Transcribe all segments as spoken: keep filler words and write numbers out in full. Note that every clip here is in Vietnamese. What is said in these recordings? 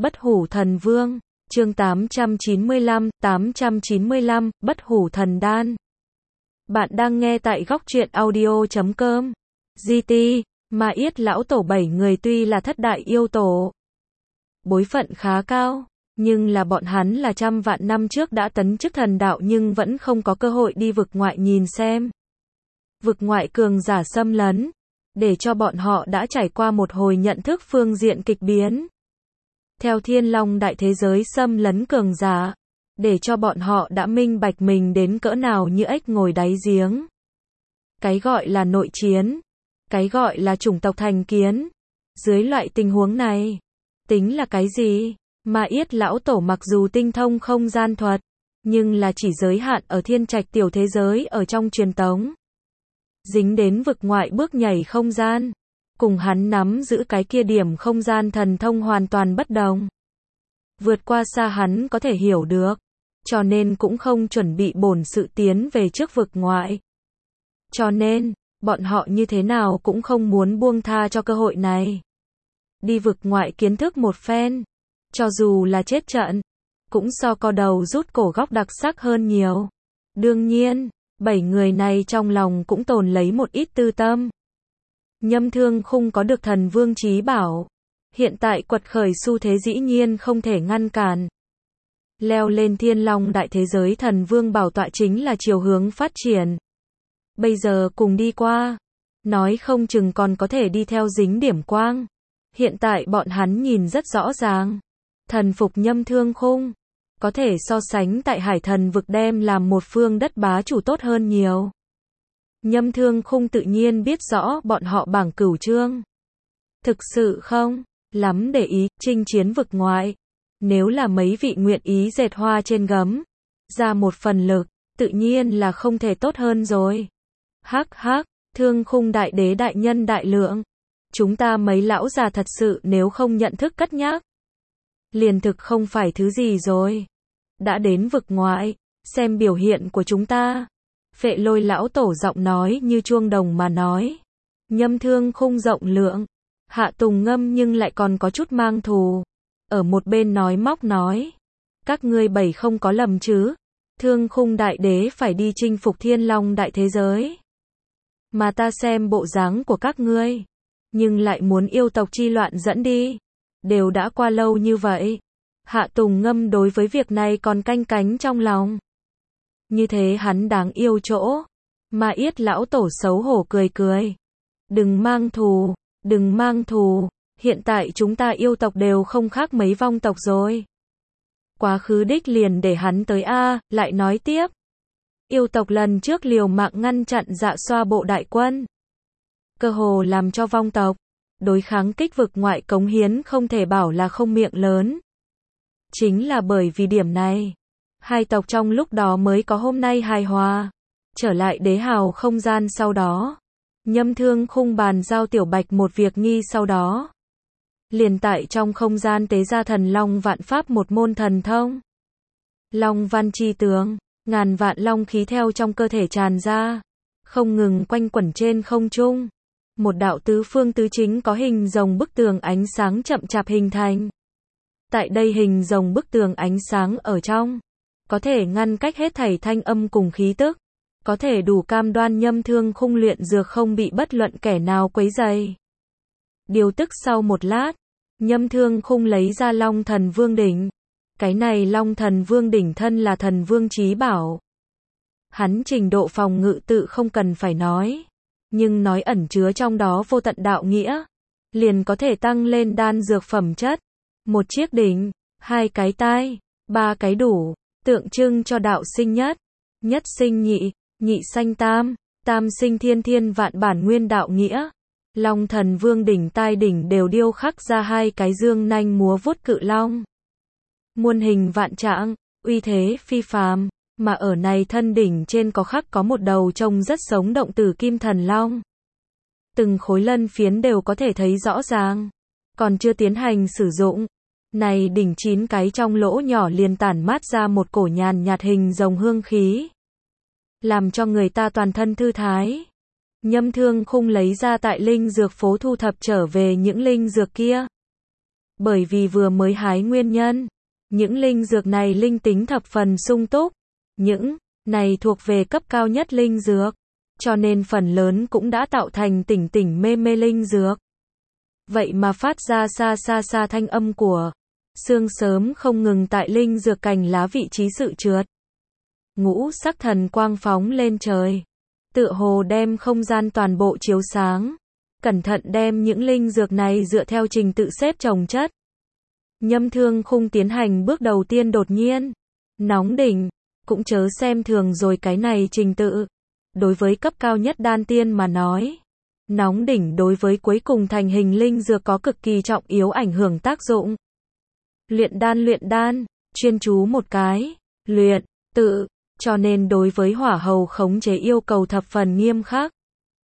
Bất hủ thần vương, chương tám trăm chín mươi lăm, tám trăm chín mươi lăm, bất hủ thần đan. Bạn đang nghe tại góc truyện audio chấm com. giê tê, Ma Yết lão tổ bảy người tuy là thất đại yêu tổ, bối phận khá cao, nhưng là bọn hắn là trăm vạn năm trước đã tấn chức thần đạo nhưng vẫn không có cơ hội đi vực ngoại nhìn xem. Vực ngoại cường giả xâm lấn, để cho bọn họ đã trải qua một hồi nhận thức phương diện kịch biến. Theo Thiên Long đại thế giới xâm lấn cường giả, để cho bọn họ đã minh bạch mình đến cỡ nào như ếch ngồi đáy giếng. Cái gọi là nội chiến, cái gọi là chủng tộc thành kiến. Dưới loại tình huống này, tính là cái gì? Ma Yết lão tổ mặc dù tinh thông không gian thuật, nhưng là chỉ giới hạn ở thiên trạch tiểu thế giới ở trong truyền tống. Dính đến vực ngoại bước nhảy không gian, cùng hắn nắm giữ cái kia điểm không gian thần thông hoàn toàn bất đồng. Vượt qua xa hắn có thể hiểu được, cho nên cũng không chuẩn bị bổn sự tiến về trước vực ngoại. Cho nên, bọn họ như thế nào cũng không muốn buông tha cho cơ hội này. Đi vực ngoại kiến thức một phen, cho dù là chết trận, cũng so co đầu rút cổ góc đặc sắc hơn nhiều. Đương nhiên, bảy người này trong lòng cũng tồn lấy một ít tư tâm. Nhâm Thương Khung có được thần vương chí bảo, hiện tại quật khởi xu thế dĩ nhiên không thể ngăn cản. Leo lên Thiên Long đại thế giới thần vương bảo tọa chính là chiều hướng phát triển. Bây giờ cùng đi qua, nói không chừng còn có thể đi theo dính điểm quang. Hiện tại bọn hắn nhìn rất rõ ràng, thần phục Nhâm Thương Khung, có thể so sánh tại Hải Thần vực đem làm một phương đất bá chủ tốt hơn nhiều. Nhâm Thương Khung tự nhiên biết rõ bọn họ bảng cửu chương. Thực sự không lắm để ý, chinh chiến vực ngoại. Nếu là mấy vị nguyện ý dệt hoa trên gấm, ra một phần lực, tự nhiên là không thể tốt hơn rồi. Hắc hắc, Thương Khung đại đế đại nhân đại lượng. Chúng ta mấy lão già thật sự nếu không nhận thức cất nhắc, liền thực không phải thứ gì rồi. Đã đến vực ngoại, xem biểu hiện của chúng ta. Phệ Lôi lão tổ giọng nói như chuông đồng mà nói. Nhâm Thương Khung rộng lượng, Hạ Tùng Ngâm nhưng lại còn có chút mang thù. Ở một bên nói móc nói. Các ngươi bảy không có lầm chứ. Thương Khung đại đế phải đi chinh phục Thiên Long đại thế giới. Mà ta xem bộ dáng của các ngươi, nhưng lại muốn yêu tộc chi loạn dẫn đi. Đều đã qua lâu như vậy. Hạ Tùng Ngâm đối với việc này còn canh cánh trong lòng. Như thế hắn đáng yêu chỗ. Ma Yết lão tổ xấu hổ cười cười. Đừng mang thù, đừng mang thù. Hiện tại chúng ta yêu tộc đều không khác mấy vong tộc rồi. Quá khứ đích liền để hắn tới a. Lại nói tiếp. Yêu tộc lần trước liều mạng ngăn chặn Dạ Xoa bộ đại quân, cơ hồ làm cho vong tộc đối kháng kích vực ngoại cống hiến không thể bảo là không miệng lớn. Chính là bởi vì điểm này, hai tộc trong lúc đó mới có hôm nay hài hòa. Trở lại đế hào không gian sau đó, Nhâm Thương Khung bàn giao Tiểu Bạch một việc nghi sau đó. Liền tại trong không gian tế ra thần long vạn pháp một môn thần thông. Long văn chi tướng, ngàn vạn long khí theo trong cơ thể tràn ra, không ngừng quanh quẩn trên không trung. Một đạo tứ phương tứ chính có hình rồng bức tường ánh sáng chậm chạp hình thành. Tại đây hình rồng bức tường ánh sáng ở trong, có thể ngăn cách hết thảy thanh âm cùng khí tức, có thể đủ cam đoan Nhâm Thương Khung luyện dược không bị bất luận kẻ nào quấy rầy. Điều tức sau một lát, Nhâm Thương Khung lấy ra Long Thần Vương đỉnh. Cái này Long Thần Vương đỉnh thân là thần vương chí bảo. Hắn trình độ phòng ngự tự không cần phải nói, nhưng nói ẩn chứa trong đó vô tận đạo nghĩa, liền có thể tăng lên đan dược phẩm chất. Một chiếc đỉnh, hai cái tai, ba cái đủ, tượng trưng cho đạo sinh nhất, nhất sinh nhị, nhị sanh tam, tam sinh thiên thiên vạn bản nguyên đạo nghĩa. Long Thần Vương đỉnh tai đỉnh đều điêu khắc ra hai cái dương nanh múa vuốt cự long. Muôn hình vạn trạng, uy thế phi phàm, mà ở này thân đỉnh trên có khắc có một đầu trông rất sống động tử kim thần long. Từng khối lân phiến đều có thể thấy rõ ràng, còn chưa tiến hành sử dụng. Này đỉnh chín cái trong lỗ nhỏ liền tản mát ra một cổ nhàn nhạt hình rồng hương khí, làm cho người ta toàn thân thư thái. Nhâm Thương Khung lấy ra tại linh dược phố thu thập trở về những linh dược kia. Bởi vì vừa mới hái nguyên nhân, những linh dược này linh tính thập phần sung túc, những này thuộc về cấp cao nhất linh dược, cho nên phần lớn cũng đã tạo thành tỉnh tỉnh mê mê linh dược. Vậy mà phát ra xa xa xa thanh âm của sương sớm không ngừng tại linh dược cành lá vị trí sự trượt. Ngũ sắc thần quang phóng lên trời, tựa hồ đem không gian toàn bộ chiếu sáng, cẩn thận đem những linh dược này dựa theo trình tự xếp chồng chất. Nhâm Thương Khung tiến hành bước đầu tiên đột nhiên, nóng đỉnh, cũng chớ xem thường rồi cái này trình tự. Đối với cấp cao nhất đan tiên mà nói, nóng đỉnh đối với cuối cùng thành hình linh dược có cực kỳ trọng yếu ảnh hưởng tác dụng. Luyện đan luyện đan, chuyên chú một cái, luyện, tự, cho nên đối với hỏa hầu khống chế yêu cầu thập phần nghiêm khắc.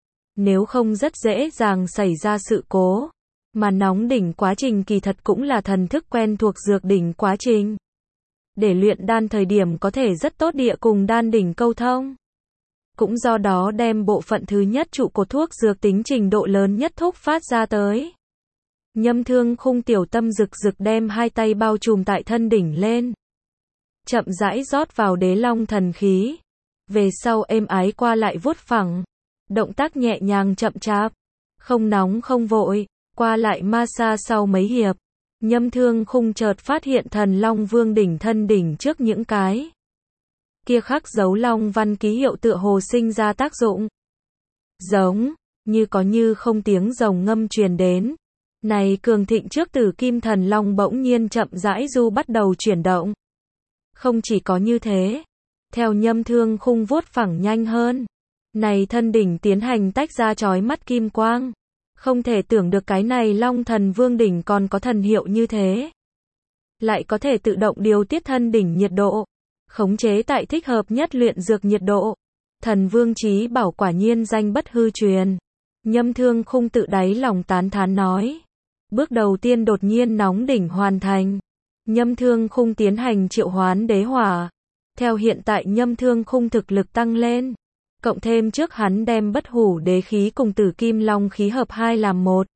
Nếu không rất dễ dàng xảy ra sự cố, mà nóng đỉnh quá trình kỳ thật cũng là thần thức quen thuộc dược đỉnh quá trình. Để luyện đan thời điểm có thể rất tốt địa cùng đan đỉnh câu thông. Cũng do đó đem bộ phận thứ nhất trụ cột thuốc dược tính trình độ lớn nhất thúc phát ra tới. Nhâm Thương Khung tiểu tâm rực rực đem hai tay bao trùm tại thân đỉnh lên. Chậm rãi rót vào đế long thần khí. Về sau êm ái qua lại vuốt phẳng. Động tác nhẹ nhàng chậm chạp. Không nóng không vội. Qua lại ma sa sau mấy hiệp. Nhâm Thương Khung chợt phát hiện thần long vương đỉnh thân đỉnh trước những cái kia khắc dấu long văn ký hiệu tựa hồ sinh ra tác dụng. Giống, như có như không tiếng rồng ngâm truyền đến. Này cường thịnh trước tử kim thần long bỗng nhiên chậm rãi du bắt đầu chuyển động. Không chỉ có như thế, theo Nhâm Thương Khung vuốt phẳng nhanh hơn, này thân đỉnh tiến hành tách ra chói mắt kim quang. Không thể tưởng được cái này long thần vương đỉnh còn có thần hiệu như thế. Lại có thể tự động điều tiết thân đỉnh nhiệt độ, khống chế tại thích hợp nhất luyện dược nhiệt độ. Thần vương chí bảo quả nhiên danh bất hư truyền. Nhâm Thương Khung tự đáy lòng tán thán nói. Bước đầu tiên đột nhiên nóng đỉnh hoàn thành. Nhâm Thương Khung tiến hành triệu hoán đế hỏa. Theo hiện tại Nhâm Thương Khung thực lực tăng lên, cộng thêm trước hắn đem bất hủ đế khí cùng tử kim long khí hợp hai làm một.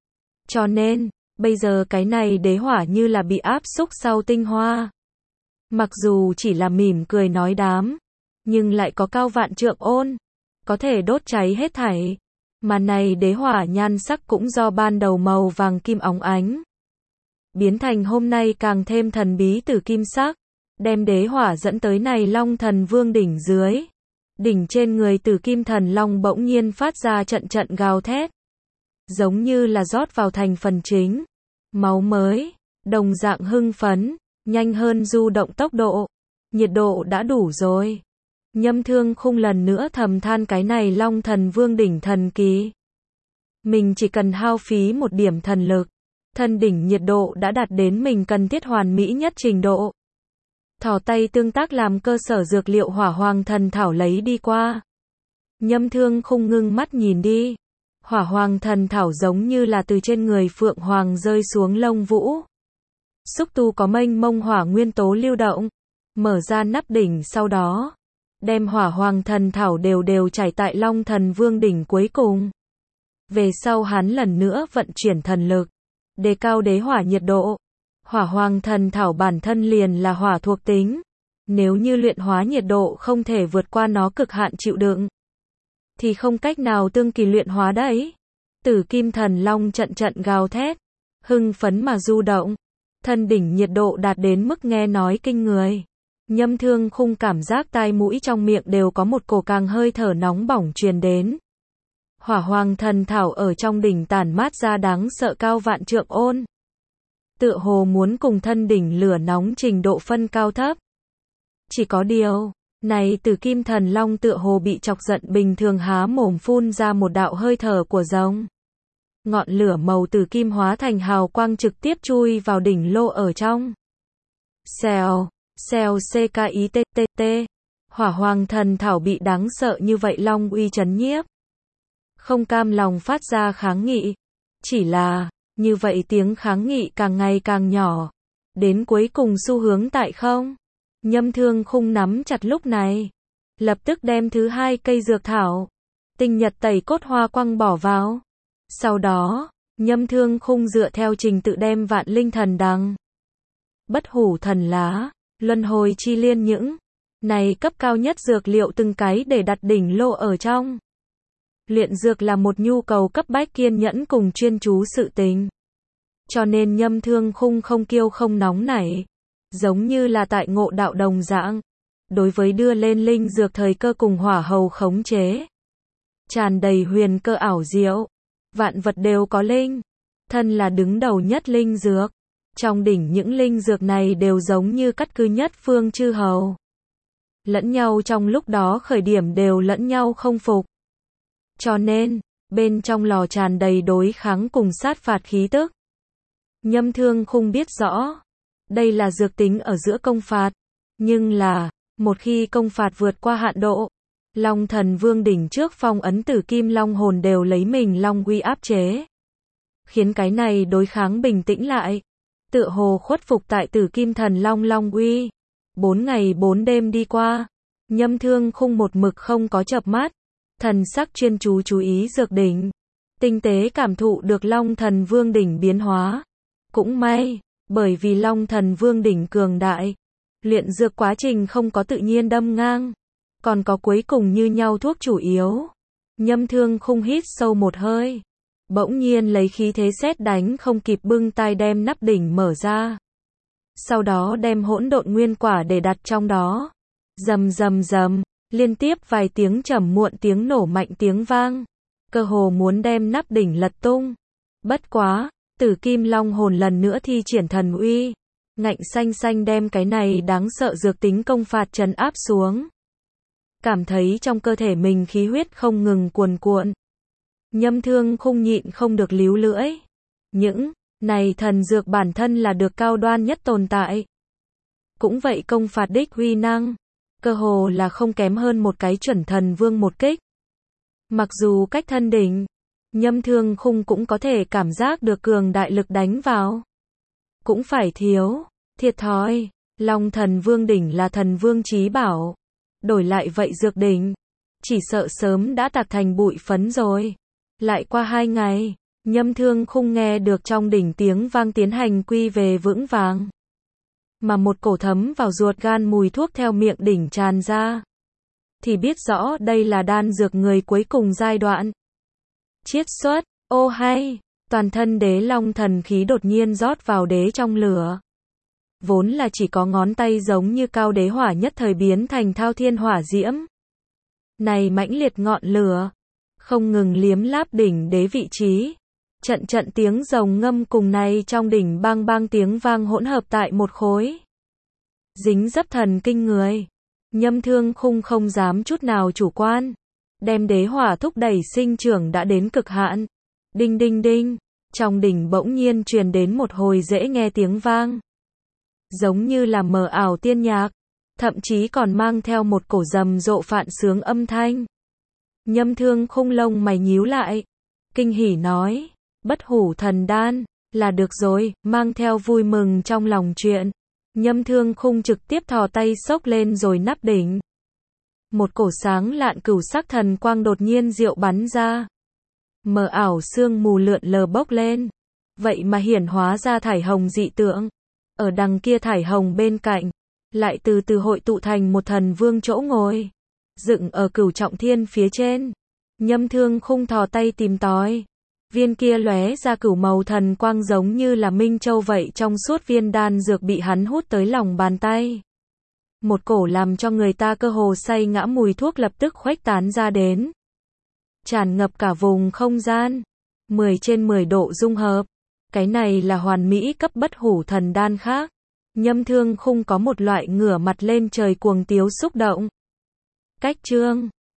Cho nên, bây giờ cái này đế hỏa như là bị áp xúc sau tinh hoa. Mặc dù chỉ là mỉm cười nói đám, nhưng lại có cao vạn trượng ôn, có thể đốt cháy hết thảy. Mà này đế hỏa nhan sắc cũng do ban đầu màu vàng kim óng ánh, biến thành hôm nay càng thêm thần bí tử kim sắc, đem đế hỏa dẫn tới này long thần vương đỉnh dưới. Đỉnh trên người tử kim thần long bỗng nhiên phát ra trận trận gào thét, giống như là rót vào thành phần chính, máu mới, đồng dạng hưng phấn, nhanh hơn du động tốc độ, nhiệt độ đã đủ rồi. Nhâm Thương Khung lần nữa thầm than cái này long thần vương đỉnh thần kỳ. Mình chỉ cần hao phí một điểm thần lực, thân đỉnh nhiệt độ đã đạt đến mình cần thiết hoàn mỹ nhất trình độ. Thò tay tương tác làm cơ sở dược liệu hỏa hoàng thần thảo lấy đi qua. Nhâm Thương Khung ngưng mắt nhìn đi. Hỏa hoàng thần thảo giống như là từ trên người phượng hoàng rơi xuống lông vũ. Xúc tu có mênh mông hỏa nguyên tố lưu động. Mở ra nắp đỉnh sau đó, đem hỏa hoàng thần thảo đều đều chảy tại long thần vương đỉnh cuối cùng. Về sau hắn lần nữa vận chuyển thần lực, đề cao đế hỏa nhiệt độ. Hỏa hoàng thần thảo bản thân liền là hỏa thuộc tính. Nếu như luyện hóa nhiệt độ không thể vượt qua nó cực hạn chịu đựng, thì không cách nào tương kỳ luyện hóa đấy. Tử kim thần long trận trận gào thét, hưng phấn mà du động. Thân đỉnh nhiệt độ đạt đến mức nghe nói kinh người. Nhâm Thương Khung cảm giác tai mũi trong miệng đều có một cổ càng hơi thở nóng bỏng truyền đến. Hỏa hoàng thần thảo ở trong đỉnh tản mát ra đáng sợ cao vạn trượng ôn. Tựa hồ muốn cùng thân đỉnh lửa nóng trình độ phân cao thấp. Chỉ có điều, này tử kim thần long tựa hồ bị chọc giận bình thường há mồm phun ra một đạo hơi thở của rồng. Ngọn lửa màu tử kim hóa thành hào quang trực tiếp chui vào đỉnh lô ở trong. Xèo, xèo ckittt. Hỏa hoàng thần thảo bị đáng sợ như vậy long uy chấn nhiếp. Không cam lòng phát ra kháng nghị. Chỉ là, như vậy tiếng kháng nghị càng ngày càng nhỏ. Đến cuối cùng xu hướng tại không. Nhâm Thương Khung nắm chặt lúc này. Lập tức đem thứ hai cây dược thảo. Tinh nhật tẩy cốt hoa quăng bỏ vào. Sau đó, Nhâm Thương Khung dựa theo trình tự đem Vạn Linh Thần Đằng, Bất Hủ Thần Lá, Luân Hồi Chi Liên những này cấp cao nhất dược liệu từng cái để đặt đỉnh lô ở trong. Luyện dược là một nhu cầu cấp bách, kiên nhẫn cùng chuyên chú sự tình. Cho nên Nhâm Thương Khung không kiêu không nóng nảy, giống như là tại Ngộ Đạo đồng dạng. Đối với đưa lên linh dược thời cơ cùng hỏa hầu khống chế, tràn đầy huyền cơ ảo diệu, vạn vật đều có linh, thân là đứng đầu nhất linh dược. Trong đỉnh những linh dược này đều giống như cắt cứ nhất phương chư hầu. Lẫn nhau trong lúc đó khởi điểm đều lẫn nhau không phục. Cho nên, bên trong lò tràn đầy đối kháng cùng sát phạt khí tức. Nhâm Thương Khung biết rõ, đây là dược tính ở giữa công phạt, nhưng là, một khi công phạt vượt qua hạn độ, Long Thần Vương đỉnh trước phong ấn Tử Kim Long hồn đều lấy mình long uy áp chế, khiến cái này đối kháng bình tĩnh lại, tựa hồ khuất phục tại Tử Kim Thần Long long uy. Bốn ngày bốn đêm đi qua, Nhâm Thương Khung một mực không có chợp mắt, thần sắc chuyên chú chú ý dược đỉnh, tinh tế cảm thụ được Long Thần Vương đỉnh biến hóa. Cũng may, bởi vì Long Thần Vương đỉnh cường đại, luyện dược quá trình không có tự nhiên đâm ngang, còn có cuối cùng như nhau thuốc chủ yếu. Nhâm Thương Khung hít sâu một hơi, bỗng nhiên lấy khí thế sét đánh không kịp bưng tay đem nắp đỉnh mở ra. Sau đó đem hỗn độn nguyên quả để đặt trong đó. Rầm rầm rầm, liên tiếp vài tiếng trầm muộn tiếng nổ mạnh tiếng vang, cơ hồ muốn đem nắp đỉnh lật tung. Bất quá, Tử Kim Long hồn lần nữa thi triển thần uy, ngạnh xanh xanh đem cái này đáng sợ dược tính công phạt trấn áp xuống. Cảm thấy trong cơ thể mình khí huyết không ngừng cuồn cuộn. Nhâm Thương Khung nhịn không được líu lưỡi. Những này thần dược bản thân là được cao đoan nhất tồn tại. Cũng vậy công phạt đích huy năng, cơ hồ là không kém hơn một cái chuẩn thần vương một kích. Mặc dù cách thân đỉnh, Nhâm Thương Khung cũng có thể cảm giác được cường đại lực đánh vào. Cũng phải thiếu, thiệt thòi, Long Thần Vương đỉnh là thần vương chí bảo. Đổi lại vậy dược đỉnh, chỉ sợ sớm đã tạc thành bụi phấn rồi. Lại qua hai ngày, Nhâm Thương Khung nghe được trong đỉnh tiếng vang tiến hành quy về vững vàng. Mà một cổ thấm vào ruột gan mùi thuốc theo miệng đỉnh tràn ra. Thì biết rõ đây là đan dược người cuối cùng giai đoạn. Chiết xuất, ô hay, toàn thân đế long thần khí đột nhiên rót vào đế trong lửa. Vốn là chỉ có ngón tay giống như cao đế hỏa nhất thời biến thành thao thiên hỏa diễm. Này mãnh liệt ngọn lửa, không ngừng liếm láp đỉnh đế vị trí. Trận trận tiếng rồng ngâm cùng này trong đỉnh bang bang tiếng vang hỗn hợp tại một khối. Dính dấp thần kinh người. Nhâm Thương Khung không dám chút nào chủ quan. Đem đế hỏa thúc đẩy sinh trưởng đã đến cực hạn. Đinh đinh đinh. Trong đỉnh bỗng nhiên truyền đến một hồi dễ nghe tiếng vang. Giống như là mờ ảo tiên nhạc. Thậm chí còn mang theo một cổ rầm rộ phạn sướng âm thanh. Nhâm Thương Khung lông mày nhíu lại. Kinh hỉ nói. Bất hủ thần đan, là được rồi, mang theo vui mừng trong lòng chuyện. Nhâm Thương Khung trực tiếp thò tay xốc lên rồi nắp đỉnh. Một cổ sáng lạn cửu sắc thần quang đột nhiên diệu bắn ra. Mờ ảo sương mù lượn lờ bốc lên. Vậy mà hiển hóa ra thải hồng dị tượng. Ở đằng kia thải hồng bên cạnh, lại từ từ hội tụ thành một thần vương chỗ ngồi. Dựng ở cửu trọng thiên phía trên. Nhâm Thương Khung thò tay tìm tòi. Viên kia lóe ra cửu màu thần quang giống như là minh châu vậy, trong suốt viên đan dược bị hắn hút tới lòng bàn tay. Một cổ làm cho người ta cơ hồ say ngã mùi thuốc lập tức khuếch tán ra đến. Tràn ngập cả vùng không gian. mười trên mười độ dung hợp. Cái này là hoàn mỹ cấp bất hủ thần đan khác. Nhâm Thương Khung có một loại ngửa mặt lên trời cuồng tiếu xúc động. Cách chương